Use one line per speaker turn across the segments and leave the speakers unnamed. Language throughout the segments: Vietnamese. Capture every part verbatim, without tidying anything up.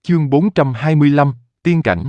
Chương bốn trăm hai mươi lăm, Tiên cảnh.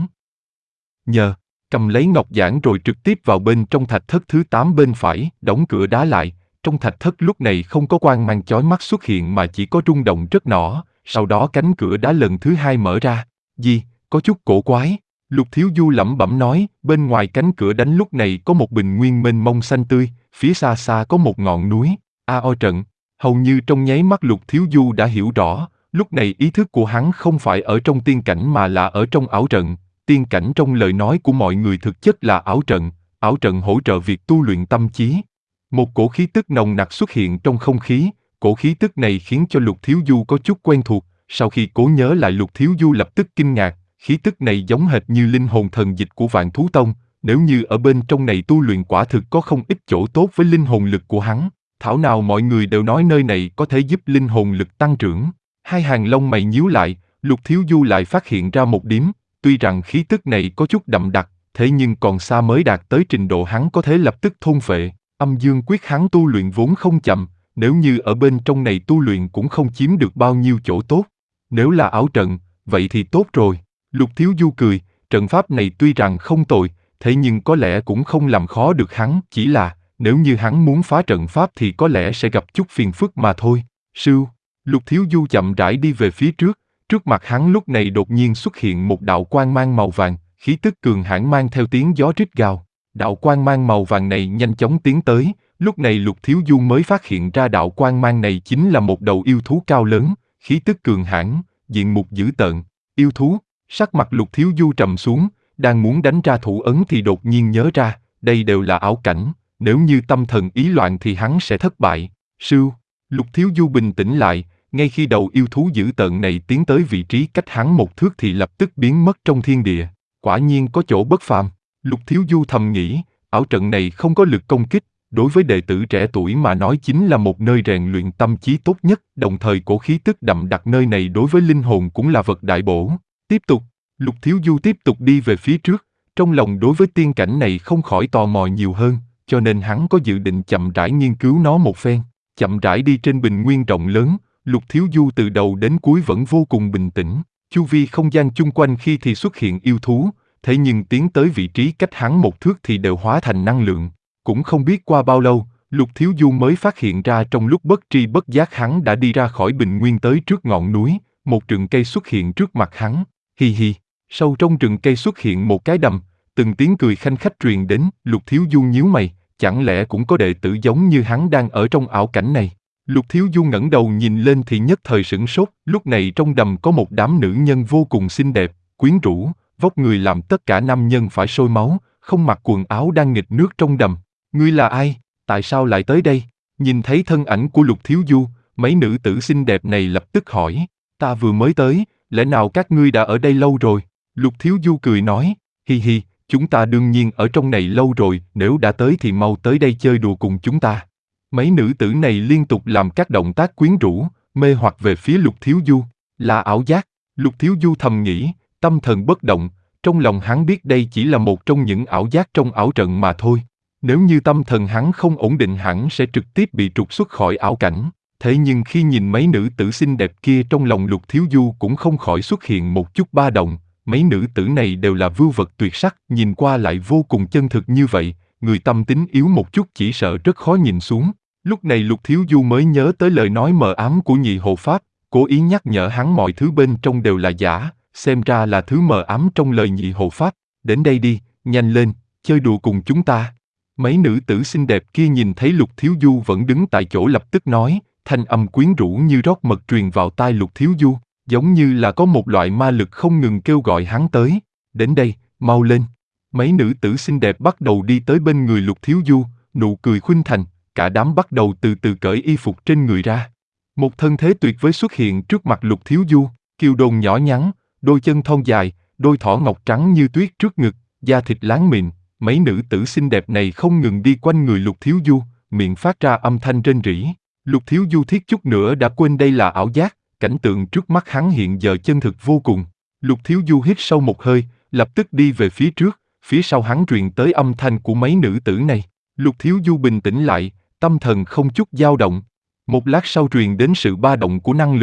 Nhờ, cầm lấy ngọc giản rồi trực tiếp vào bên trong thạch thất thứ tám bên phải, đóng cửa đá lại. Trong thạch thất lúc này không có quang mang chói mắt xuất hiện mà chỉ có rung động rất nhỏ, sau đó cánh cửa đá lần thứ hai mở ra. Gì, có chút cổ quái. Lục Thiếu Du lẩm bẩm nói, bên ngoài cánh cửa đánh lúc này có một bình nguyên mênh mông xanh tươi, phía xa xa có một ngọn núi, A O trận. Hầu như trong nháy mắt Lục Thiếu Du đã hiểu rõ, lúc này ý thức của hắn không phải ở trong tiên cảnh mà là ở trong ảo trận. Tiên cảnh trong lời nói của mọi người thực chất là ảo trận, ảo trận hỗ trợ việc tu luyện tâm trí. Một cổ khí tức nồng nặc xuất hiện trong không khí, cổ khí tức này khiến cho Lục Thiếu Du có chút quen thuộc, sau khi cố nhớ lại Lục Thiếu Du lập tức kinh ngạc, khí tức này giống hệt như linh hồn thần dịch của Vạn Thú Tông, nếu như ở bên trong này tu luyện quả thực có không ít chỗ tốt với linh hồn lực của hắn, thảo nào mọi người đều nói nơi này có thể giúp linh hồn lực tăng trưởng. Hai hàng lông mày nhíu lại, Lục Thiếu Du lại phát hiện ra một điểm, tuy rằng khí tức này có chút đậm đặc, thế nhưng còn xa mới đạt tới trình độ hắn có thể lập tức thôn phệ. Âm dương quyết hắn tu luyện vốn không chậm, nếu như ở bên trong này tu luyện cũng không chiếm được bao nhiêu chỗ tốt. Nếu là ảo trận, vậy thì tốt rồi. Lục Thiếu Du cười, trận pháp này tuy rằng không tồi, thế nhưng có lẽ cũng không làm khó được hắn, chỉ là, nếu như hắn muốn phá trận pháp thì có lẽ sẽ gặp chút phiền phức mà thôi. Sưu, Lục Thiếu Du chậm rãi đi về phía trước, trước mặt hắn lúc này đột nhiên xuất hiện một đạo quang mang màu vàng, khí tức cường hãn mang theo tiếng gió rít gào. Đạo quang mang màu vàng này nhanh chóng tiến tới, lúc này Lục Thiếu Du mới phát hiện ra đạo quang mang này chính là một đầu yêu thú cao lớn, khí tức cường hãn, diện mục dữ tợn. Yêu thú, sắc mặt Lục Thiếu Du trầm xuống, đang muốn đánh ra thủ ấn thì đột nhiên nhớ ra, đây đều là ảo cảnh, nếu như tâm thần ý loạn thì hắn sẽ thất bại. Sưu, Lục Thiếu Du bình tĩnh lại, ngay khi đầu yêu thú dữ tợn này tiến tới vị trí cách hắn một thước thì lập tức biến mất trong thiên địa, quả nhiên có chỗ bất phàm. Lục Thiếu Du thầm nghĩ, ảo trận này không có lực công kích, đối với đệ tử trẻ tuổi mà nói chính là một nơi rèn luyện tâm trí tốt nhất, đồng thời cổ khí tức đậm đặc nơi này đối với linh hồn cũng là vật đại bổ. Tiếp tục, Lục Thiếu Du tiếp tục đi về phía trước, trong lòng đối với tiên cảnh này không khỏi tò mò nhiều hơn, cho nên hắn có dự định chậm rãi nghiên cứu nó một phen. Chậm rãi đi trên bình nguyên rộng lớn, Lục Thiếu Du từ đầu đến cuối vẫn vô cùng bình tĩnh, chu vi không gian chung quanh khi thì xuất hiện yêu thú, thế nhưng tiến tới vị trí cách hắn một thước thì đều hóa thành năng lượng. Cũng không biết qua bao lâu, Lục Thiếu Du mới phát hiện ra trong lúc bất tri bất giác hắn đã đi ra khỏi bình nguyên tới trước ngọn núi, một rừng cây xuất hiện trước mặt hắn. Hi hi, sâu trong rừng cây xuất hiện một cái đầm, từng tiếng cười khanh khách truyền đến. Lục Thiếu Du nhíu mày, chẳng lẽ cũng có đệ tử giống như hắn đang ở trong ảo cảnh này? Lục Thiếu Du ngẩng đầu nhìn lên thì nhất thời sửng sốt, lúc này trong đầm có một đám nữ nhân vô cùng xinh đẹp, quyến rũ, vóc người làm tất cả nam nhân phải sôi máu, không mặc quần áo đang nghịch nước trong đầm. Ngươi là ai? Tại sao lại tới đây? Nhìn thấy thân ảnh của Lục Thiếu Du, mấy nữ tử xinh đẹp này lập tức hỏi, ta vừa mới tới, lẽ nào các ngươi đã ở đây lâu rồi? Lục Thiếu Du cười nói, hi hi, chúng ta đương nhiên ở trong này lâu rồi, nếu đã tới thì mau tới đây chơi đùa cùng chúng ta. Mấy nữ tử này liên tục làm các động tác quyến rũ, mê hoặc về phía Lục Thiếu Du, là ảo giác. Lục Thiếu Du thầm nghĩ, tâm thần bất động, trong lòng hắn biết đây chỉ là một trong những ảo giác trong ảo trận mà thôi. Nếu như tâm thần hắn không ổn định hẳn sẽ trực tiếp bị trục xuất khỏi ảo cảnh. Thế nhưng khi nhìn mấy nữ tử xinh đẹp kia trong lòng Lục Thiếu Du cũng không khỏi xuất hiện một chút ba động. Mấy nữ tử này đều là vưu vật tuyệt sắc, nhìn qua lại vô cùng chân thực như vậy, người tâm tính yếu một chút chỉ sợ rất khó nhìn xuống. Lúc này Lục Thiếu Du mới nhớ tới lời nói mờ ám của Nhị Hộ Pháp, cố ý nhắc nhở hắn mọi thứ bên trong đều là giả, xem ra là thứ mờ ám trong lời Nhị Hộ Pháp. Đến đây đi, nhanh lên, chơi đùa cùng chúng ta. Mấy nữ tử xinh đẹp kia nhìn thấy Lục Thiếu Du vẫn đứng tại chỗ lập tức nói, thanh âm quyến rũ như rót mật truyền vào tai Lục Thiếu Du, giống như là có một loại ma lực không ngừng kêu gọi hắn tới. Đến đây, mau lên. Mấy nữ tử xinh đẹp bắt đầu đi tới bên người Lục Thiếu Du, nụ cười khuynh thành, cả đám bắt đầu từ từ cởi y phục trên người ra. Một thân thế tuyệt vời xuất hiện trước mặt Lục Thiếu Du, kiều đồn nhỏ nhắn, đôi chân thon dài, đôi thỏ ngọc trắng như tuyết trước ngực, da thịt láng mịn. Mấy nữ tử xinh đẹp này không ngừng đi quanh người Lục Thiếu Du, miệng phát ra âm thanh rên rỉ. Lục Thiếu Du thiết chút nữa đã quên đây là ảo giác, cảnh tượng trước mắt hắn hiện giờ chân thực vô cùng. Lục Thiếu Du hít sâu một hơi, lập tức đi về phía trước, phía sau hắn truyền tới âm thanh của mấy nữ tử này. Lục Thiếu Du bình tĩnh lại, tâm thần không chút dao động. Một lát sau truyền đến sự ba động của năng lượng,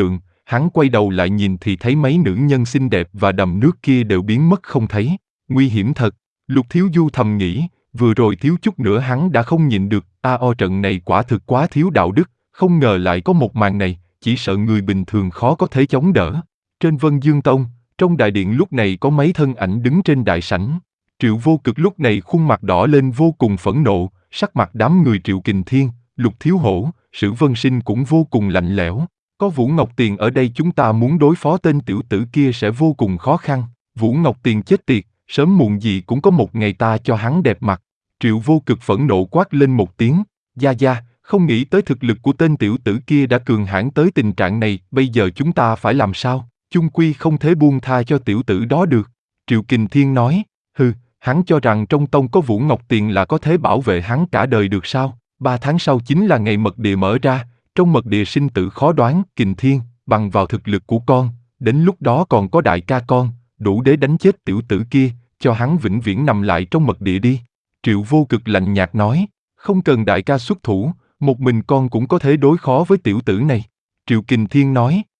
Hắn quay đầu lại nhìn thì thấy mấy nữ nhân xinh đẹp và đầm nước kia đều biến mất không thấy. Nguy hiểm thật, Lục Thiếu Du thầm nghĩ, vừa rồi thiếu chút nữa hắn đã không nhịn được, a o trận này quả thực quá thiếu đạo đức, không ngờ lại có một màn này, chỉ sợ người bình thường khó có thể chống đỡ. Trên Vân Dương Tông, trong đại điện lúc này có mấy thân ảnh đứng trên đại sảnh. Triệu Vô Cực lúc này khuôn mặt đỏ lên vô cùng phẫn nộ, sắc mặt đám người Triệu Kình Thiên, Lục Thiếu Hổ, Sử Vân Sinh cũng vô cùng lạnh lẽo. Có Vũ Ngọc Tiền ở đây chúng ta muốn đối phó tên tiểu tử kia sẽ vô cùng khó khăn. Vũ Ngọc Tiền chết tiệt, sớm muộn gì cũng có một ngày ta cho hắn đẹp mặt. Triệu Vô Cực phẫn nộ quát lên một tiếng, gia gia, không nghĩ tới thực lực của tên tiểu tử kia đã cường hãn tới tình trạng này, bây giờ chúng ta phải làm sao? Chung quy không thể buông tha cho tiểu tử đó được. Triệu Kình Thiên nói, hừ, hắn cho rằng trong tông có Vũ Ngọc Tiền là có thể bảo vệ hắn cả đời được sao? Ba tháng sau chính là ngày mật địa mở ra, trong mật địa sinh tử khó đoán, Kình Thiên, bằng vào thực lực của con, đến lúc đó còn có đại ca con, đủ để đánh chết tiểu tử kia, cho hắn vĩnh viễn nằm lại trong mật địa đi. Triệu Vô Cực lạnh nhạt nói, không cần đại ca xuất thủ, một mình con cũng có thể đối phó với tiểu tử này. Triệu Kình Thiên nói,